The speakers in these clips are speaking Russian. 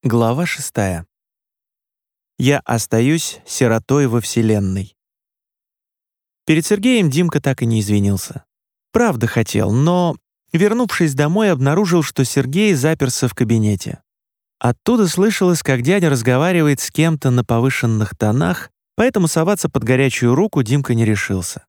Глава 6. Я остаюсь сиротой во Вселенной. Перед Сергеем Димка так и не извинился. Правда хотел, но, вернувшись домой, обнаружил, что Сергей заперся в кабинете. Оттуда слышалось, как дядя разговаривает с кем-то на повышенных тонах, поэтому соваться под горячую руку Димка не решился.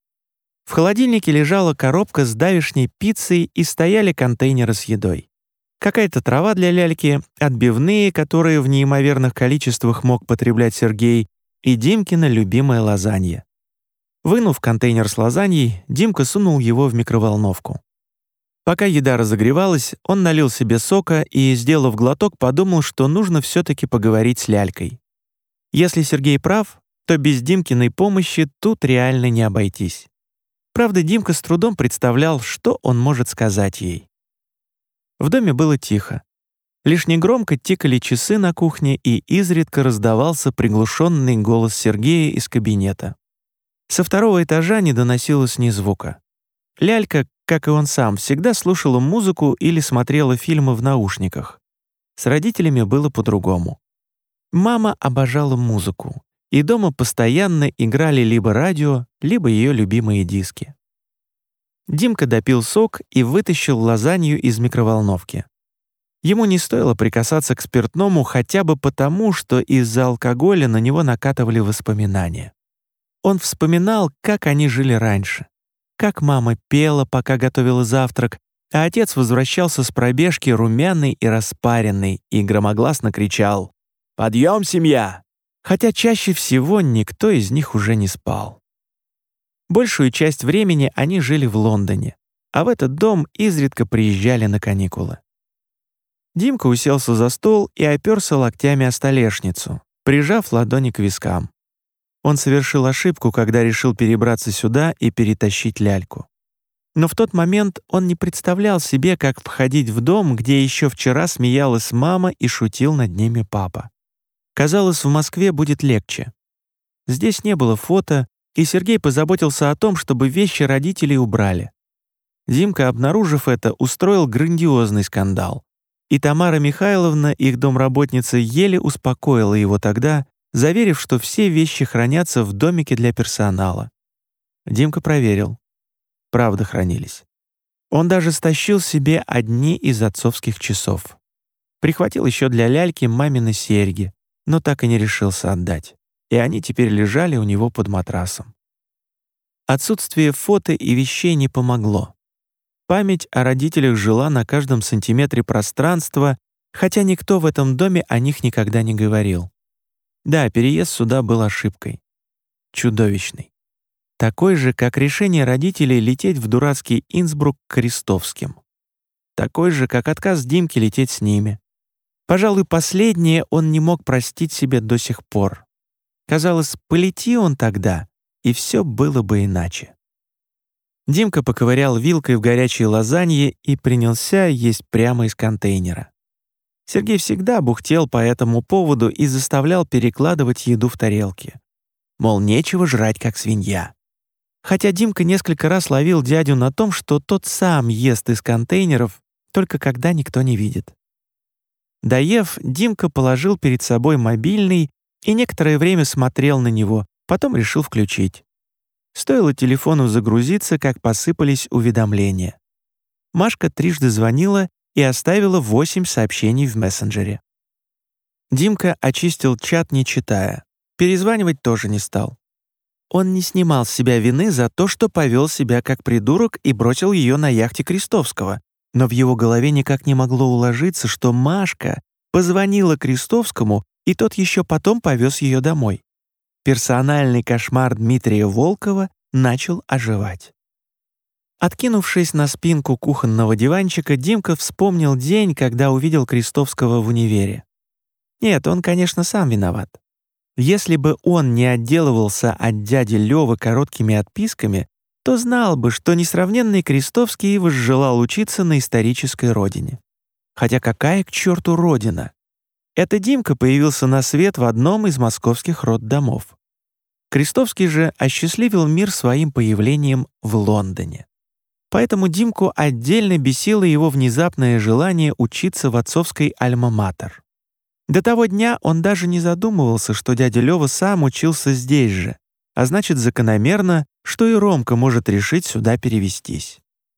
В холодильнике лежала коробка с давешней пиццей и стояли контейнеры с едой. Какая-то трава для ляльки, отбивные, которые в неимоверных количествах мог потреблять Сергей, и Димкина любимая лазанья. Вынув контейнер с лазаньей, Димка сунул его в микроволновку. Пока еда разогревалась, он налил себе сока и, сделав глоток, подумал, что нужно все-таки поговорить с лялькой. Если Сергей прав, то без Димкиной помощи тут реально не обойтись. Правда, Димка с трудом представлял, что он может сказать ей. В доме было тихо. Лишь негромко тикали часы на кухне, и изредка раздавался приглушенный голос Сергея из кабинета. Со второго этажа не доносилось ни звука. Лялька, как и он сам, всегда слушала музыку или смотрела фильмы в наушниках. С родителями было по-другому. Мама обожала музыку, и дома постоянно играли либо радио, либо ее любимые диски. Димка допил сок и вытащил лазанью из микроволновки. Ему не стоило прикасаться к спиртному хотя бы потому, что из-за алкоголя на него накатывали воспоминания. Он вспоминал, как они жили раньше, как мама пела, пока готовила завтрак, а отец возвращался с пробежки румяный и распаренный и громогласно кричал «Подъем, семья!», хотя чаще всего никто из них уже не спал. Большую часть времени они жили в Лондоне, а в этот дом изредка приезжали на каникулы. Димка уселся за стол и оперся локтями о столешницу, прижав ладони к вискам. Он совершил ошибку, когда решил перебраться сюда и перетащить ляльку. Но в тот момент он не представлял себе, как входить в дом, где еще вчера смеялась мама и шутил над ними папа. Казалось, в Москве будет легче. Здесь не было фото, и Сергей позаботился о том, чтобы вещи родителей убрали. Димка, обнаружив это, устроил грандиозный скандал. И Тамара Михайловна, их домработница, еле успокоила его тогда, заверив, что все вещи хранятся в домике для персонала. Димка проверил. Правда хранились. Он даже стащил себе одни из отцовских часов. Прихватил еще для ляльки мамины серьги, но так и не решился отдать. И они теперь лежали у него под матрасом. Отсутствие фото и вещей не помогло. Память о родителях жила на каждом сантиметре пространства, хотя никто в этом доме о них никогда не говорил. Да, переезд сюда был ошибкой. Чудовищной. Такой же, как решение родителей лететь в дурацкий Инсбрук к Крестовским. Такой же, как отказ Димки лететь с ними. Пожалуй, последнее он не мог простить себе до сих пор. Казалось, полети он тогда, и все было бы иначе. Димка поковырял вилкой в горячей лазанье и принялся есть прямо из контейнера. Сергей всегда бухтел по этому поводу и заставлял перекладывать еду в тарелки. Мол, нечего жрать, как свинья. Хотя Димка несколько раз ловил дядю на том, что тот сам ест из контейнеров, только когда никто не видит. Доев, Димка положил перед собой мобильный и некоторое время смотрел на него, потом решил включить. Стоило телефону загрузиться, как посыпались уведомления. Машка трижды звонила и оставила 8 сообщений в мессенджере. Димка очистил чат, не читая. Перезванивать тоже не стал. Он не снимал с себя вины за то, что повел себя как придурок и бросил ее на яхте Крестовского, но в его голове никак не могло уложиться, что Машка позвонила Крестовскому, и тот еще потом повез ее домой. Персональный кошмар Дмитрия Волкова начал оживать. Откинувшись на спинку кухонного диванчика, Димка вспомнил день, когда увидел Крестовского в универе. Нет, он, конечно, сам виноват. Если бы он не отделывался от дяди Лёвы короткими отписками, то знал бы, что несравненный Крестовский возжелал учиться на исторической родине. Хотя какая к черту родина? Это Димка появился на свет в одном из московских роддомов. Крестовский же осчастливил мир своим появлением в Лондоне. Поэтому Димку отдельно бесило его внезапное желание учиться в отцовской альма-матер. До того дня он даже не задумывался, что дядя Лёва сам учился здесь же, а значит, закономерно, что и Ромка может решить сюда перевестись.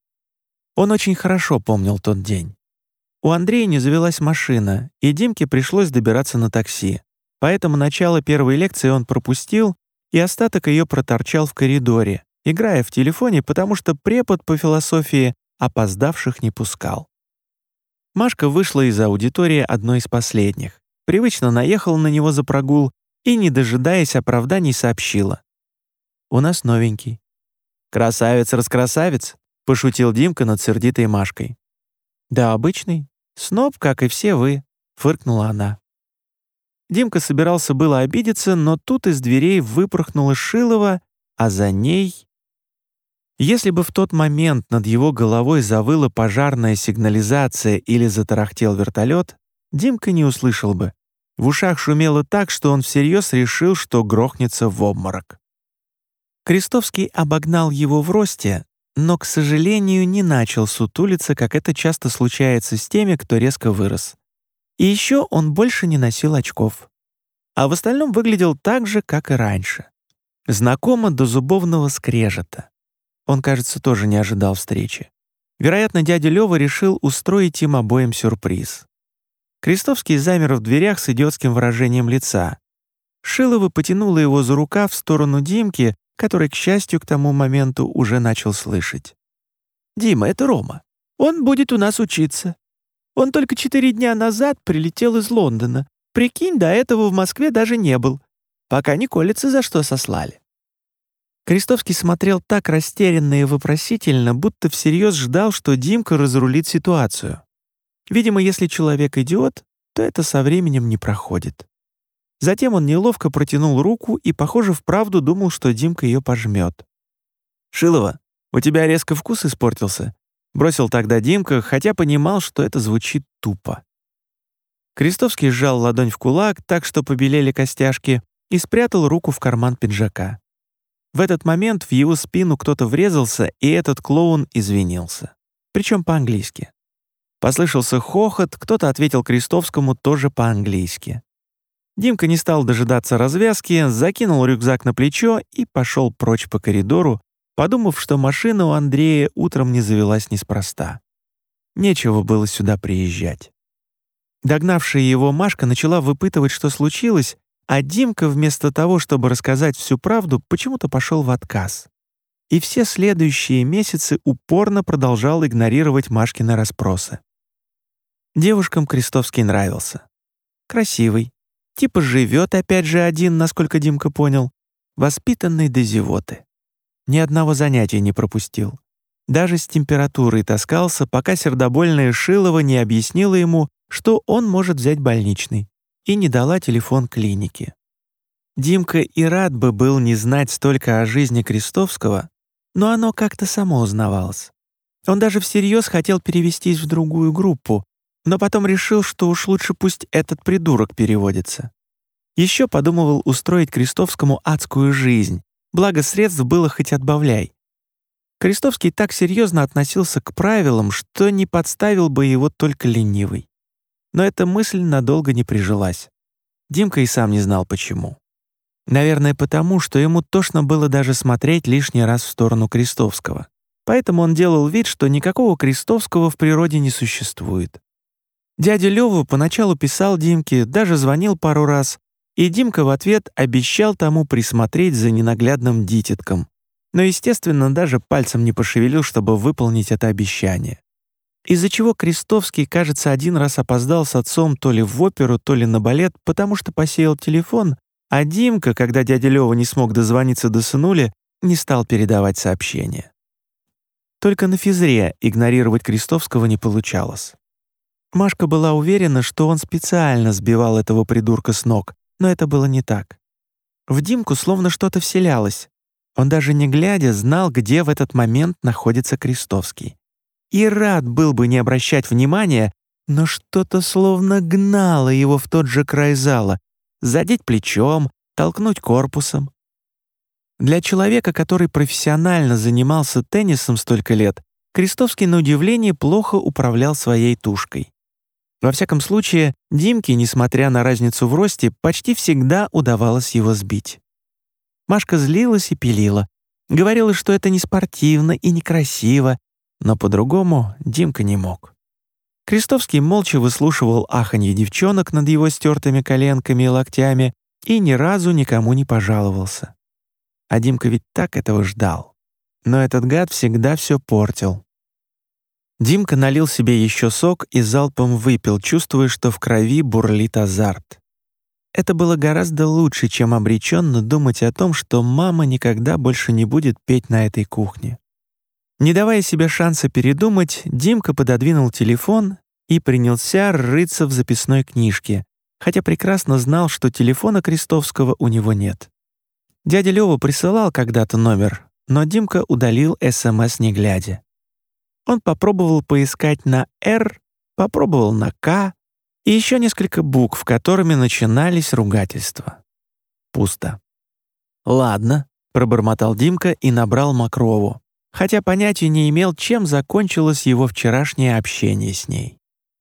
Он очень хорошо помнил тот день. У Андрея не завелась машина, и Димке пришлось добираться на такси, поэтому начало первой лекции он пропустил и остаток ее проторчал в коридоре, играя в телефоне, потому что препод по философии опоздавших не пускал. Машка вышла из аудитории одной из последних, привычно наехала на него за прогул и, не дожидаясь оправданий, сообщила: «У нас новенький». «Красавец-раскрасавец», — пошутил Димка над сердитой Машкой. «Да, обычный. Сноб, как и все вы», — фыркнула она. Димка собирался было обидеться, но тут из дверей выпорхнула Шилова, а за ней... Если бы в тот момент над его головой завыла пожарная сигнализация или затарахтел вертолет, Димка не услышал бы. В ушах шумело так, что он всерьез решил, что грохнется в обморок. Крестовский обогнал его в росте, но, к сожалению, не начал сутулиться, как это часто случается с теми, кто резко вырос. И еще он больше не носил очков. А в остальном выглядел так же, как и раньше. Знакомо до зубовного скрежета. Он, кажется, тоже не ожидал встречи. Вероятно, дядя Лёва решил устроить им обоим сюрприз. Крестовский замер в дверях с идиотским выражением лица. Шилова потянула его за рукав в сторону Димки, который, к счастью, к тому моменту уже начал слышать. «Дима, это Рома. Он будет у нас учиться. Он только 4 дня назад прилетел из Лондона. Прикинь, до этого в Москве даже не был. Пока не колется, за что сослали». Крестовский смотрел так растерянно и вопросительно, будто всерьез ждал, что Димка разрулит ситуацию. Видимо, если человек идиот, то это со временем не проходит. Затем он неловко протянул руку и, похоже, вправду думал, что Димка ее пожмет. «Шилова, у тебя резко вкус испортился?» — бросил тогда Димка, хотя понимал, что это звучит тупо. Крестовский сжал ладонь в кулак, так что побелели костяшки, и спрятал руку в карман пиджака. В этот момент в его спину кто-то врезался, и этот клоун извинился. Причем по-английски. Послышался хохот, кто-то ответил Крестовскому тоже по-английски. Димка не стал дожидаться развязки, закинул рюкзак на плечо и пошел прочь по коридору, подумав, что машина у Андрея утром не завелась неспроста. Нечего было сюда приезжать. Догнавшая его Машка начала выпытывать, что случилось, а Димка вместо того, чтобы рассказать всю правду, почему-то пошел в отказ. И все следующие месяцы упорно продолжал игнорировать Машкины расспросы. Девушкам Крестовский нравился. Красивый. Типа живет опять же один, насколько Димка понял. Воспитанный до зевоты. Ни одного занятия не пропустил. Даже с температурой таскался, пока сердобольная Шилова не объяснила ему, что он может взять больничный, и не дала телефон клиники. Димка и рад бы был не знать столько о жизни Крестовского, но оно как-то само узнавалось. Он даже всерьез хотел перевестись в другую группу, но потом решил, что уж лучше пусть этот придурок переводится. Еще подумывал устроить Крестовскому адскую жизнь, благо средств было хоть отбавляй. Крестовский так серьезно относился к правилам, что не подставил бы его только ленивый. Но эта мысль надолго не прижилась. Димка и сам не знал, почему. Наверное, потому, что ему тошно было даже смотреть лишний раз в сторону Крестовского. Поэтому он делал вид, что никакого Крестовского в природе не существует. Дядя Лёва поначалу писал Димке, даже звонил пару раз, и Димка в ответ обещал тому присмотреть за ненаглядным дитятком. Но, естественно, даже пальцем не пошевелил, чтобы выполнить это обещание. Из-за чего Крестовский, кажется, один раз опоздал с отцом то ли в оперу, то ли на балет, потому что посеял телефон, а Димка, когда дядя Лёва не смог дозвониться до сынули, не стал передавать сообщение. Только на физре игнорировать Крестовского не получалось. Машка была уверена, что он специально сбивал этого придурка с ног, но это было не так. В Димку словно что-то вселялось. Он даже не глядя знал, где в этот момент находится Крестовский. И рад был бы не обращать внимания, но что-то словно гнало его в тот же край зала, задеть плечом, толкнуть корпусом. Для человека, который профессионально занимался теннисом столько лет, Крестовский на удивление плохо управлял своей тушкой. Во всяком случае, Димке, несмотря на разницу в росте, почти всегда удавалось его сбить. Машка злилась и пилила. Говорила, что это не спортивно и некрасиво, но по-другому Димка не мог. Крестовский молча выслушивал аханье девчонок над его стертыми коленками и локтями и ни разу никому не пожаловался. А Димка ведь так этого ждал. Но этот гад всегда все портил. Димка налил себе еще сок и залпом выпил, чувствуя, что в крови бурлит азарт. Это было гораздо лучше, чем обреченно думать о том, что мама никогда больше не будет петь на этой кухне. Не давая себе шанса передумать, Димка пододвинул телефон и принялся рыться в записной книжке, хотя прекрасно знал, что телефона Крестовского у него нет. Дядя Лёва присылал когда-то номер, но Димка удалил СМС не глядя. Он попробовал поискать на «Р», попробовал на «К» и еще несколько букв, которыми начинались ругательства. Пусто. «Ладно», — пробормотал Димка и набрал Мокрову, хотя понятия не имел, чем закончилось его вчерашнее общение с ней.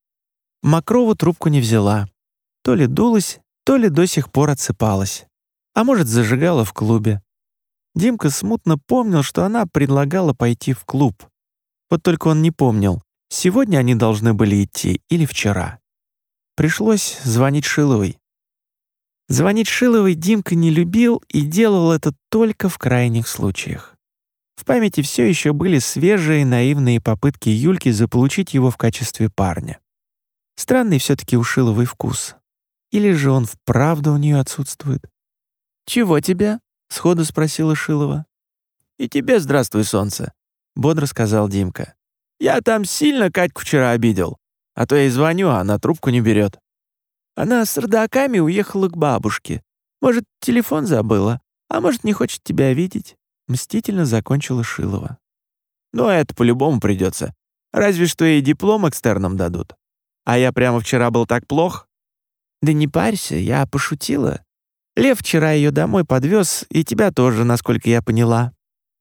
Мокрова трубку не взяла. То ли дулась, то ли до сих пор отсыпалась. А может, зажигала в клубе. Димка смутно помнил, что она предлагала пойти в клуб. Вот только он не помнил, сегодня они должны были идти или вчера. Пришлось звонить Шиловой. Звонить Шиловой Димка не любил и делал это только в крайних случаях. В памяти все еще были свежие наивные попытки Юльки заполучить его в качестве парня. Странный все-таки у Шиловой вкус. Или же он вправду у нее отсутствует? «Чего тебе?» — сходу спросила Шилова. «И тебе здравствуй, солнце», — бодро сказал Димка. «Я там сильно Катьку вчера обидел, а то я ей звоню, а она трубку не берет. Она с родаками уехала к бабушке. Может, телефон забыла, а может, не хочет тебя видеть», — мстительно закончила Шилова. «Ну, это по-любому придется. Разве что ей диплом экстерном дадут. А я прямо вчера был так плох». «Да не парься, я пошутила. Лев вчера ее домой подвез, и тебя тоже, насколько я поняла».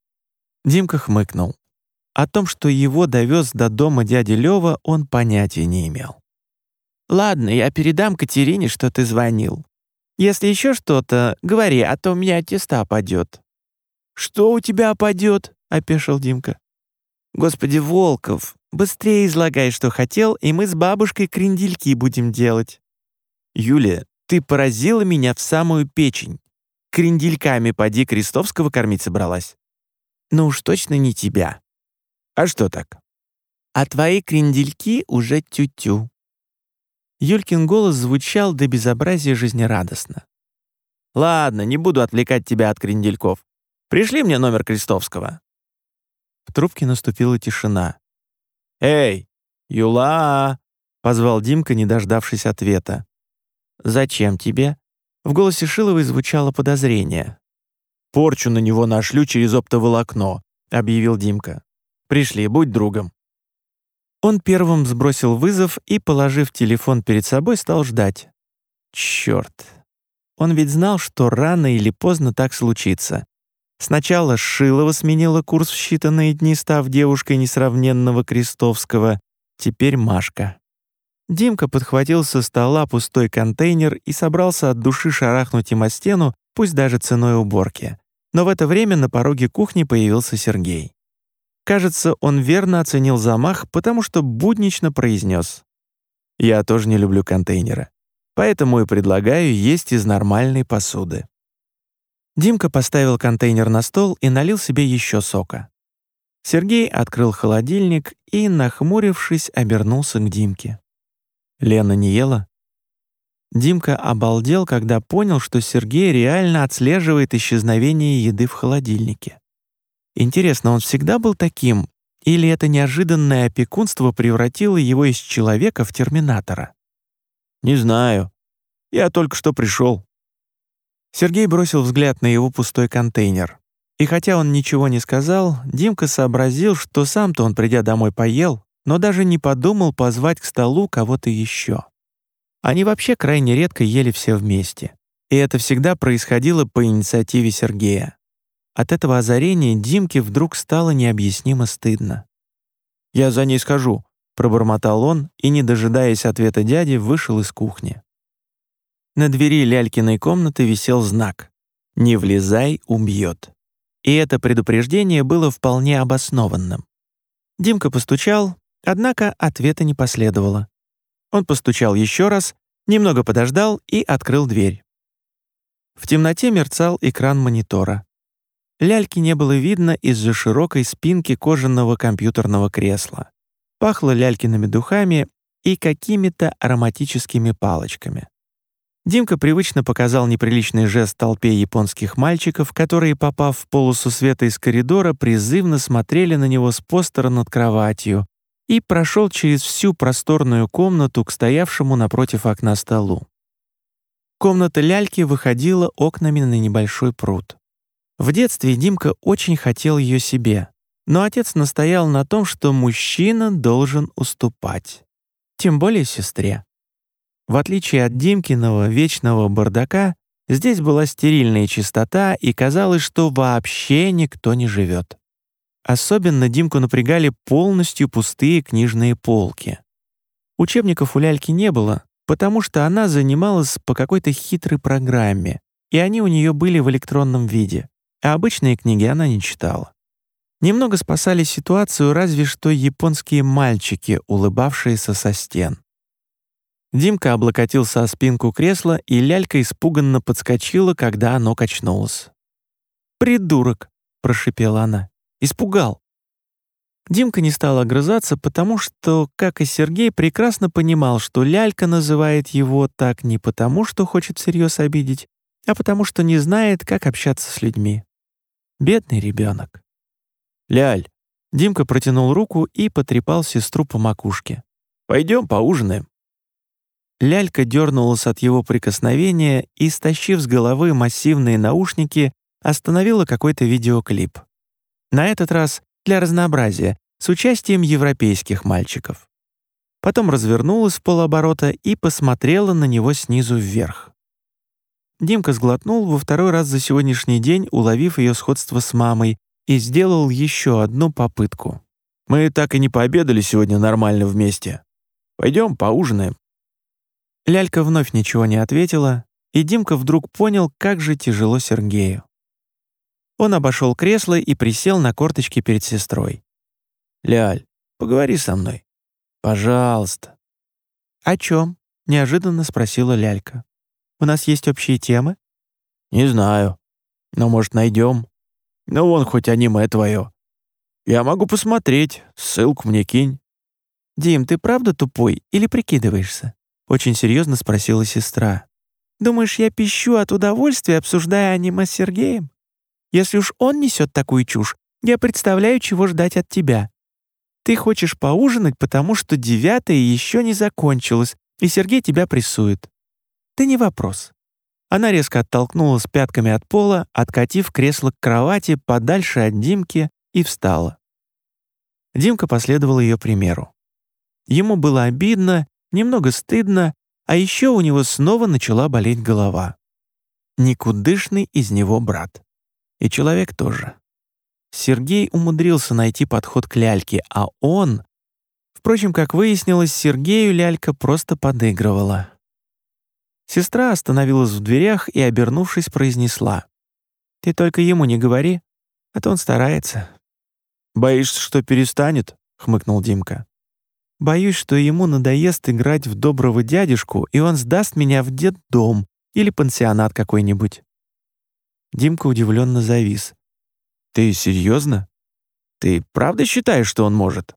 Димка хмыкнул. О том, что его довез до дома дяди Лёва, он понятия не имел. «Ладно, я передам Катерине, что ты звонил. Если еще что-то, говори, а то у меня от теста опадет». «Что у тебя опадет?» — опешил Димка. «Господи, Волков, быстрее излагай, что хотел, и мы с бабушкой крендельки будем делать». «Юля, ты поразила меня в самую печень. Крендельками поди Крестовского кормить собралась». «Ну уж точно не тебя». «А что так?» «А твои крендельки уже тю-тю». Юлькин голос звучал до безобразия жизнерадостно. «Ладно, не буду отвлекать тебя от крендельков. Пришли мне номер Крестовского». В трубке наступила тишина. «Эй, Юла!» — позвал Димка, не дождавшись ответа. «Зачем тебе?» В голосе Шиловой звучало подозрение. «Порчу на него нашлю через оптоволокно», — объявил Димка. «Пришли, будь другом». Он первым сбросил вызов и, положив телефон перед собой, стал ждать. Черт! Он ведь знал, что рано или поздно так случится. Сначала Шилова сменила курс в считанные дни, став девушкой несравненного Крестовского, теперь Машка. Димка подхватил со стола пустой контейнер и собрался от души шарахнуть им о стену, пусть даже ценой уборки. Но в это время на пороге кухни появился Сергей. Кажется, он верно оценил замах, потому что буднично произнес: «Я тоже не люблю контейнеры, поэтому и предлагаю есть из нормальной посуды». Димка поставил контейнер на стол и налил себе еще сока. Сергей открыл холодильник и, нахмурившись, обернулся к Димке. «Лена не ела?» Димка обалдел, когда понял, что Сергей реально отслеживает исчезновение еды в холодильнике. Интересно, он всегда был таким, или это неожиданное опекунство превратило его из человека в терминатора? «Не знаю. Я только что пришел». Сергей бросил взгляд на его пустой контейнер. И хотя он ничего не сказал, Димка сообразил, что сам-то он, придя домой, поел, но даже не подумал позвать к столу кого-то еще. Они вообще крайне редко ели все вместе. И это всегда происходило по инициативе Сергея. От этого озарения Димке вдруг стало необъяснимо стыдно. «Я за ней схожу», — пробормотал он и, не дожидаясь ответа дяди, вышел из кухни. На двери Лялькиной комнаты висел знак «Не влезай, убьет». И это предупреждение было вполне обоснованным. Димка постучал, однако ответа не последовало. Он постучал еще раз, немного подождал и открыл дверь. В темноте мерцал экран монитора. Ляльки не было видно из-за широкой спинки кожаного компьютерного кресла. Пахло Лялькиными духами и какими-то ароматическими палочками. Димка привычно показал неприличный жест толпе японских мальчиков, которые, попав в полосу света из коридора, призывно смотрели на него с постера над кроватью, и прошел через всю просторную комнату к стоявшему напротив окна столу. Комната Ляльки выходила окнами на небольшой пруд. В детстве Димка очень хотел ее себе, но отец настоял на том, что мужчина должен уступать. Тем более сестре. В отличие от Димкиного вечного бардака, здесь была стерильная чистота, и казалось, что вообще никто не живет. Особенно Димку напрягали полностью пустые книжные полки. Учебников у Ляльки не было, потому что она занималась по какой-то хитрой программе, и они у нее были в электронном виде, а обычные книги она не читала. Немного спасали ситуацию разве что японские мальчики, улыбавшиеся со стен. Димка облокотился о спинку кресла, и Лялька испуганно подскочила, когда оно качнулось. «Придурок!» — прошипела она. «Испугал!» Димка не стал огрызаться, потому что, как и Сергей, прекрасно понимал, что Лялька называет его так не потому, что хочет всерьез обидеть, а потому что не знает, как общаться с людьми. Бедный ребенок. «Ляль!» — Димка протянул руку и потрепал сестру по макушке. «Пойдем поужинаем». Лялька дернулась от его прикосновения и, стащив с головы массивные наушники, остановила какой-то видеоклип. На этот раз, для разнообразия, с участием европейских мальчиков. Потом развернулась в полоборота и посмотрела на него снизу вверх. Димка сглотнул во второй раз за сегодняшний день, уловив ее сходство с мамой, и сделал еще одну попытку. «Мы так и не пообедали сегодня нормально вместе. Пойдем поужинаем». Лялька вновь ничего не ответила, и Димка вдруг понял, как же тяжело Сергею. Он обошел кресло и присел на корточки перед сестрой. «Ляль, поговори со мной. Пожалуйста». «О чем?» — неожиданно спросила Лялька. «У нас есть общие темы?» «Не знаю. Но, может, найдем. Ну, вон хоть аниме твое. Я могу посмотреть. Ссылку мне кинь». «Дим, ты правда тупой или прикидываешься?» — очень серьезно спросила сестра. «Думаешь, я пищу от удовольствия, обсуждая аниме с Сергеем? Если уж он несет такую чушь, я представляю, чего ждать от тебя. Ты хочешь поужинать, потому что 9-е еще не закончилось, и Сергей тебя прессует. Да не вопрос». Она резко оттолкнулась пятками от пола, откатив кресло к кровати подальше от Димки, и встала. Димка последовал ее примеру. Ему было обидно, немного стыдно, а еще у него снова начала болеть голова. Никудышный из него брат. И человек тоже. Сергей умудрился найти подход к Ляльке, а он... Впрочем, как выяснилось, Сергею Лялька просто подыгрывала. Сестра остановилась в дверях и, обернувшись, произнесла: «Ты только ему не говори, а то он старается». «Боишься, что перестанет?» — хмыкнул Димка. «Боюсь, что ему надоест играть в доброго дядюшку, и он сдаст меня в детдом или пансионат какой-нибудь». Димка удивленно завис. «Ты серьезно? Ты правда считаешь, что он может?»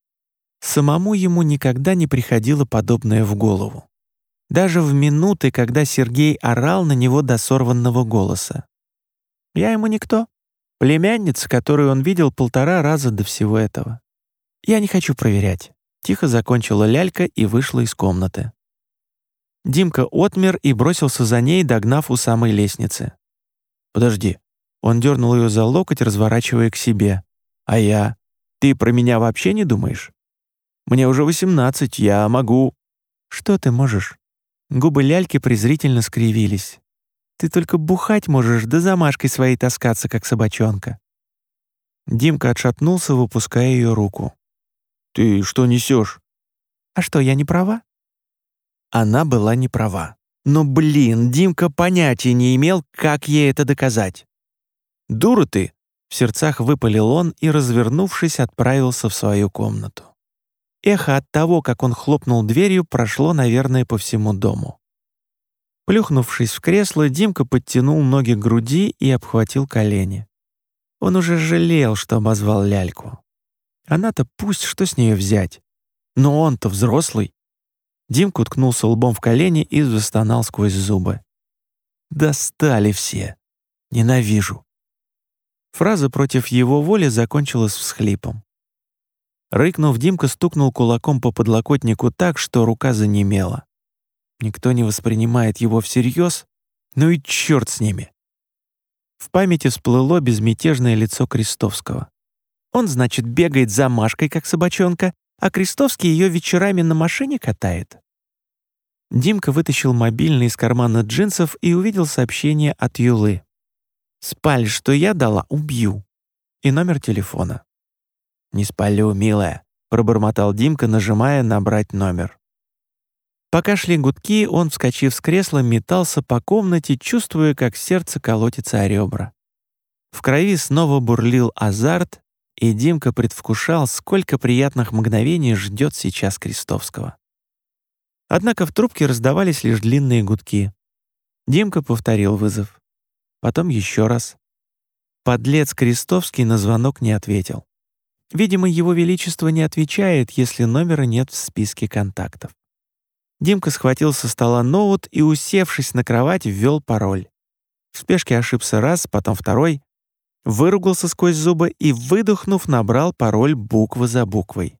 Самому ему никогда не приходило подобное в голову. Даже в минуты, когда Сергей орал на него до сорванного голоса. «Я ему никто. Племянница, которую он видел 1,5 раза до всего этого. Я не хочу проверять». Тихо закончила Лялька и вышла из комнаты. Димка отмер и бросился за ней, догнав у самой лестницы. «Подожди». Он дернул ее за локоть, разворачивая к себе. «А я? Ты про меня вообще не думаешь? Мне уже 18, я могу...» «Что ты можешь?» Губы Ляльки презрительно скривились. «Ты только бухать можешь, да замашкой своей таскаться, как собачонка». Димка отшатнулся, выпуская ее руку. «Ты что несешь? А что, я не права?» Она была не права. Но, блин, Димка понятия не имел, как ей это доказать. «Дура ты!» — в сердцах выпалил он и, развернувшись, отправился в свою комнату. Эхо от того, как он хлопнул дверью, прошло, наверное, по всему дому. Плюхнувшись в кресло, Димка подтянул ноги к груди и обхватил колени. Он уже жалел, что обозвал ляльку. Она-то пусть, что с нее взять. Но он-то взрослый. Димка уткнулся лбом в колени и застонал сквозь зубы. «Достали все. Ненавижу». Фраза против его воли закончилась всхлипом. Рыкнув, Димка стукнул кулаком по подлокотнику так, что рука занемела. Никто не воспринимает его всерьез, ну и черт с ними. В памяти всплыло безмятежное лицо Крестовского. Он, значит, бегает за Машкой, как собачонка, а Крестовский ее вечерами на машине катает. Димка вытащил мобильный из кармана джинсов и увидел сообщение от Юлы. «Спалишь, что я дала, убью». И номер телефона. «Не спалю, милая», — пробормотал Димка, нажимая «набрать номер». Пока шли гудки, он, вскочив с кресла, метался по комнате, чувствуя, как сердце колотится о ребра. В крови снова бурлил азарт, и Димка предвкушал, сколько приятных мгновений ждет сейчас Крестовского. Однако в трубке раздавались лишь длинные гудки. Димка повторил вызов. Потом еще раз. Подлец Крестовский на звонок не ответил. Видимо, его величество не отвечает, если номера нет в списке контактов. Димка схватил со стола ноут и, усевшись на кровать, ввел пароль. В спешке ошибся раз, потом второй, выругался сквозь зубы и, выдохнув, набрал пароль буква за буквой.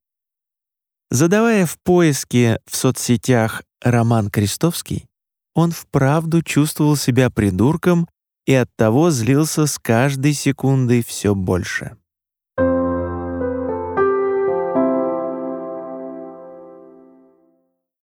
Задавая в поиске в соцсетях «Роман Крестовский», он вправду чувствовал себя придурком и оттого злился с каждой секундой все больше.